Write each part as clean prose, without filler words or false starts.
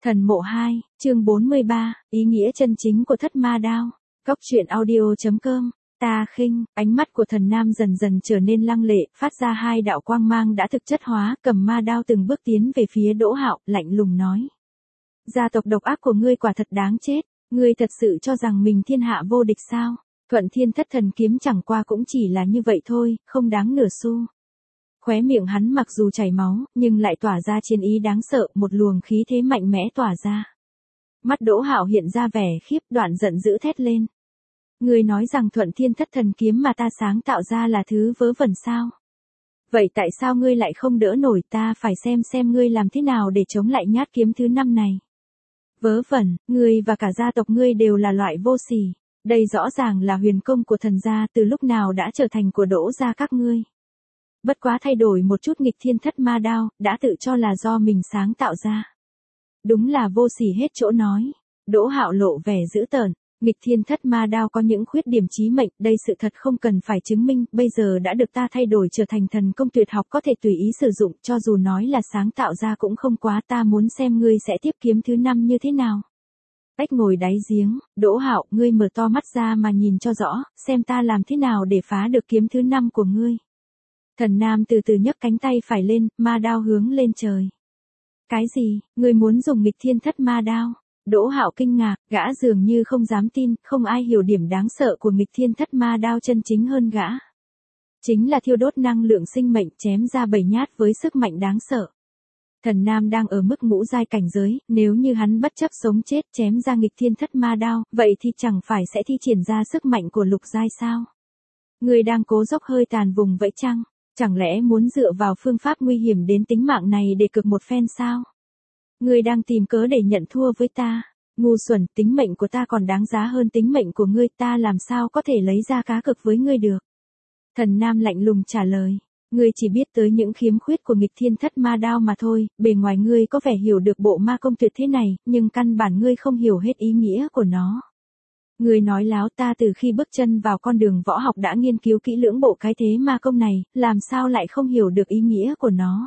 Thần mộ 2, chương 43, ý nghĩa chân chính của thất ma đao. Cóc truyện audio.com. Ta khinh, ánh mắt của thần nam dần dần trở nên lăng lệ, phát ra hai đạo quang mang đã thực chất hóa, cầm ma đao từng bước tiến về phía Đỗ Hạo, lạnh lùng nói. Gia tộc độc ác của ngươi quả thật đáng chết, ngươi thật sự cho rằng mình thiên hạ vô địch sao? Thuận Thiên Thất Thần Kiếm chẳng qua cũng chỉ là như vậy thôi, không đáng nửa xu. Khóe miệng hắn mặc dù chảy máu, nhưng lại tỏa ra chiến ý đáng sợ, một luồng khí thế mạnh mẽ tỏa ra. Mắt Đỗ Hạo hiện ra vẻ khiếp, đoạn giận dữ thét lên. Ngươi nói rằng Thuận Thiên Thất Thần Kiếm mà ta sáng tạo ra là thứ vớ vẩn sao? Vậy tại sao ngươi lại không đỡ nổi, ta phải xem ngươi làm thế nào để chống lại nhát kiếm thứ 5 này. Vớ vẩn, ngươi và cả gia tộc ngươi đều là loại vô sỉ. Đây rõ ràng là huyền công của thần gia, từ lúc nào đã trở thành của Đỗ gia các ngươi. Bất quá thay đổi một chút nghịch thiên thất ma đao, đã tự cho là do mình sáng tạo ra. Đúng là vô sỉ hết chỗ nói. Đỗ Hạo lộ vẻ dữ tợn. Nghịch thiên thất ma đao có những khuyết điểm chí mệnh, đây sự thật không cần phải chứng minh, bây giờ đã được ta thay đổi trở thành thần công tuyệt học có thể tùy ý sử dụng, cho dù nói là sáng tạo ra cũng không quá, ta muốn xem ngươi sẽ tiếp kiếm thứ 5 như thế nào. Cách ngồi đáy giếng, Đỗ Hạo, ngươi mở to mắt ra mà nhìn cho rõ, xem ta làm thế nào để phá được kiếm thứ 5 của ngươi. Thần nam từ từ nhấc cánh tay phải lên, ma đao hướng lên trời. Cái gì, ngươi muốn dùng nghịch thiên thất ma đao? Đỗ Hạo kinh ngạc, gã dường như không dám tin, không ai hiểu điểm đáng sợ của nghịch thiên thất ma đao chân chính hơn gã. Chính là thiêu đốt năng lượng sinh mệnh, chém ra 7 nhát với sức mạnh đáng sợ. Thần nam đang ở mức ngũ giai cảnh giới, nếu như hắn bất chấp sống chết chém ra nghịch thiên thất ma đao, vậy thì chẳng phải sẽ thi triển ra sức mạnh của lục giai sao? Ngươi đang cố dốc hơi tàn vùng vẫy chăng? Chẳng lẽ muốn dựa vào phương pháp nguy hiểm đến tính mạng này để cực một phen sao? Ngươi đang tìm cớ để nhận thua với ta. Ngu xuẩn, tính mệnh của ta còn đáng giá hơn tính mệnh của ngươi, ta làm sao có thể lấy ra cá cược với ngươi được? Thần nam lạnh lùng trả lời. Ngươi chỉ biết tới những khiếm khuyết của nghịch thiên thất ma đao mà thôi, bề ngoài ngươi có vẻ hiểu được bộ ma công tuyệt thế này, nhưng căn bản ngươi không hiểu hết ý nghĩa của nó. Ngươi nói láo, ta từ khi bước chân vào con đường võ học đã nghiên cứu kỹ lưỡng bộ cái thế ma công này, làm sao lại không hiểu được ý nghĩa của nó.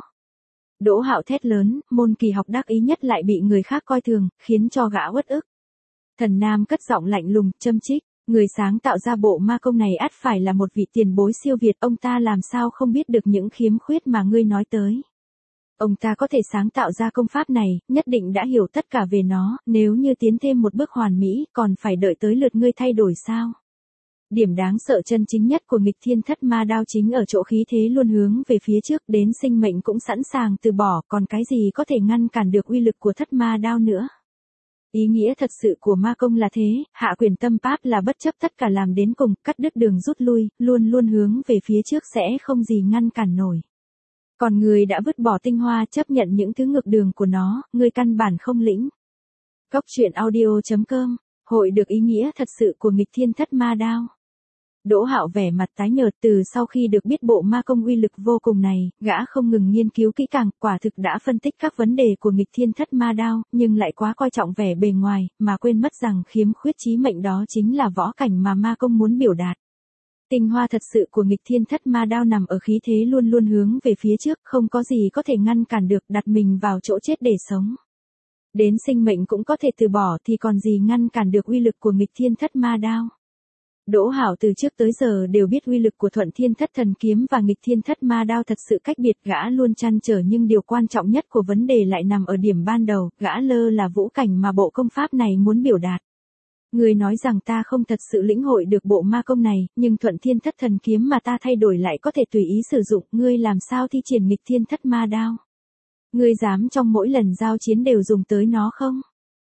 Đỗ Hạo thét lớn, môn kỳ học đắc ý nhất lại bị người khác coi thường, khiến cho gã uất ức. Thần nam cất giọng lạnh lùng, châm chích, người sáng tạo ra bộ ma công này ắt phải là một vị tiền bối siêu việt, ông ta làm sao không biết được những khiếm khuyết mà ngươi nói tới. Ông ta có thể sáng tạo ra công pháp này, nhất định đã hiểu tất cả về nó, nếu như tiến thêm một bước hoàn mỹ, còn phải đợi tới lượt ngươi thay đổi sao? Điểm đáng sợ chân chính nhất của nghịch thiên thất ma đao chính ở chỗ khí thế luôn hướng về phía trước, đến sinh mệnh cũng sẵn sàng từ bỏ, còn cái gì có thể ngăn cản được uy lực của thất ma đao nữa. Ý nghĩa thật sự của ma công là thế, hạ quyền tâm pháp là bất chấp tất cả làm đến cùng, cắt đứt đường rút lui, luôn luôn hướng về phía trước sẽ không gì ngăn cản nổi. Còn người đã vứt bỏ tinh hoa chấp nhận những thứ ngược đường của nó, người căn bản không lĩnh. Cóc truyện audio.com, hội được ý nghĩa thật sự của nghịch thiên thất ma đao. Đỗ Hạo vẻ mặt tái nhợt, từ sau khi được biết bộ ma công uy lực vô cùng này, gã không ngừng nghiên cứu kỹ càng, quả thực đã phân tích các vấn đề của nghịch thiên thất ma đao, nhưng lại quá coi trọng vẻ bề ngoài, mà quên mất rằng khiếm khuyết chí mệnh đó chính là võ cảnh mà ma công muốn biểu đạt. Tinh hoa thật sự của nghịch thiên thất ma đao nằm ở khí thế luôn luôn hướng về phía trước, không có gì có thể ngăn cản được, đặt mình vào chỗ chết để sống. Đến sinh mệnh cũng có thể từ bỏ thì còn gì ngăn cản được uy lực của nghịch thiên thất ma đao. Đỗ Hạo từ trước tới giờ đều biết uy lực của Thuận Thiên Thất Thần Kiếm và nghịch thiên thất ma đao thật sự cách biệt, gã luôn trăn trở nhưng điều quan trọng nhất của vấn đề lại nằm ở điểm ban đầu, gã lơ là vũ cảnh mà bộ công pháp này muốn biểu đạt. Ngươi nói rằng ta không thật sự lĩnh hội được bộ ma công này, nhưng Thuận Thiên Thất Thần Kiếm mà ta thay đổi lại có thể tùy ý sử dụng, ngươi làm sao thi triển nghịch thiên thất ma đao? Ngươi dám trong mỗi lần giao chiến đều dùng tới nó không?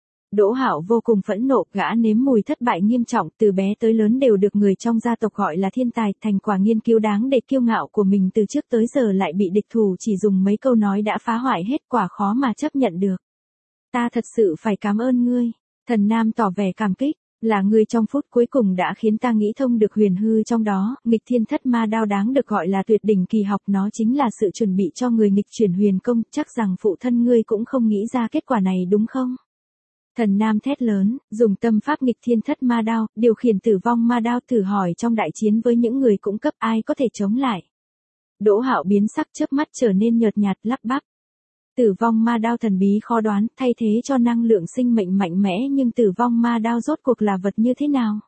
Đỗ Hạo vô cùng phẫn nộ, gã nếm mùi thất bại nghiêm trọng, từ bé tới lớn đều được người trong gia tộc gọi là thiên tài, thành quả nghiên cứu đáng để kiêu ngạo của mình từ trước tới giờ lại bị địch thủ chỉ dùng mấy câu nói đã phá hoại hết, quả khó mà chấp nhận được. Ta thật sự phải cảm ơn ngươi. Thần nam tỏ vẻ cảm kích, là ngươi trong phút cuối cùng đã khiến ta nghĩ thông được huyền hư trong đó, nghịch thiên thất ma đao đáng được gọi là tuyệt đỉnh kỳ học, nó chính là sự chuẩn bị cho người nghịch chuyển huyền công, chắc rằng phụ thân ngươi cũng không nghĩ ra kết quả này đúng không? Thần nam thét lớn, dùng tâm pháp nghịch thiên thất ma đao, điều khiển tử vong ma đao, thử hỏi trong đại chiến với những người cũng cấp ai có thể chống lại. Đỗ Hạo biến sắc, chớp mắt trở nên nhợt nhạt, lắp bắp. Tử vong ma đao thần bí khó đoán, thay thế cho năng lượng sinh mệnh mạnh mẽ, nhưng tử vong ma đao rốt cuộc là vật như thế nào?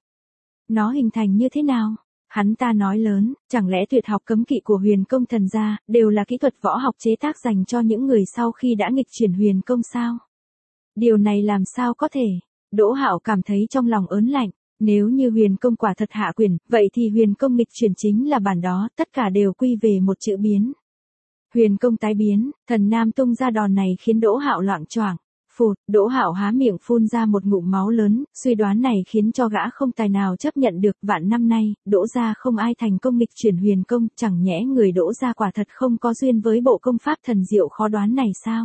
Nó hình thành như thế nào? Hắn ta nói lớn, chẳng lẽ tuyệt học cấm kỵ của huyền công thần gia, đều là kỹ thuật võ học chế tác dành cho những người sau khi đã nghịch chuyển huyền công sao? Điều này làm sao có thể? Đỗ Hạo cảm thấy trong lòng ớn lạnh, nếu như huyền công quả thật hạ quyền, vậy thì huyền công nghịch chuyển chính là bản đó, tất cả đều quy về một chữ biến. Huyền công tái biến, thần nam tung ra đòn này khiến Đỗ Hạo loạng choạng. Phụt, Đỗ Hạo há miệng phun ra một ngụm máu lớn, suy đoán này khiến cho gã không tài nào chấp nhận được. Vạn năm nay, Đỗ gia không ai thành công nghịch chuyển huyền công, chẳng nhẽ người Đỗ gia quả thật không có duyên với bộ công pháp thần diệu khó đoán này sao?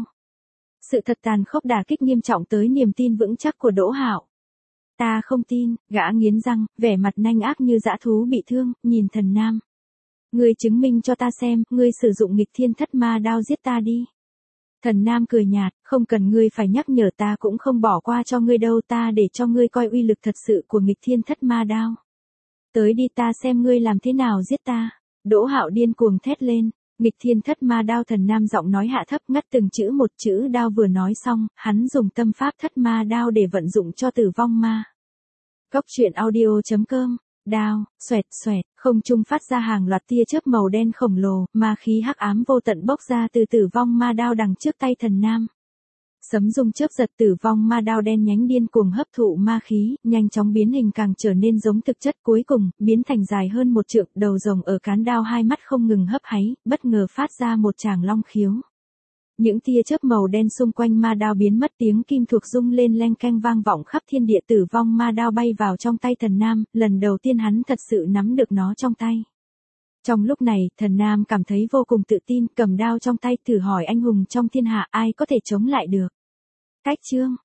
Sự thật tàn khốc đả kích nghiêm trọng tới niềm tin vững chắc của Đỗ Hạo. Ta không tin, gã nghiến răng, vẻ mặt nanh ác như dã thú bị thương, nhìn thần nam. Ngươi chứng minh cho ta xem, ngươi sử dụng nghịch thiên thất ma đao giết ta đi. Thần nam cười nhạt, không cần ngươi phải nhắc nhở, ta cũng không bỏ qua cho ngươi đâu, ta để cho ngươi coi uy lực thật sự của nghịch thiên thất ma đao. Tới đi, ta xem ngươi làm thế nào giết ta. Đỗ Hạo điên cuồng thét lên, nghịch thiên thất ma đao. Thần nam giọng nói hạ thấp, ngắt từng chữ một. Chữ đao vừa nói xong, hắn dùng tâm pháp thất ma đao để vận dụng cho tử vong ma. Cốc truyện audio.com. Đao, xoẹt xoẹt, không trung phát ra hàng loạt tia chớp màu đen khổng lồ, ma khí hắc ám vô tận bốc ra từ tử vong ma đao đằng trước tay thần nam. Sấm rung chớp giật, tử vong ma đao đen nhánh điên cuồng hấp thụ ma khí, nhanh chóng biến hình càng trở nên giống thực chất, cuối cùng biến thành dài hơn 1 trượng, đầu rồng ở cán đao, hai mắt không ngừng hấp háy, bất ngờ phát ra một tràng long khiếu. Những tia chớp màu đen xung quanh ma đao biến mất, tiếng kim thuộc rung lên leng keng vang vọng khắp thiên địa. Tử vong ma đao bay vào trong tay thần nam, lần đầu tiên hắn thật sự nắm được nó trong tay. Trong lúc này, thần nam cảm thấy vô cùng tự tin, cầm đao trong tay thử hỏi anh hùng trong thiên hạ ai có thể chống lại được. Cách chương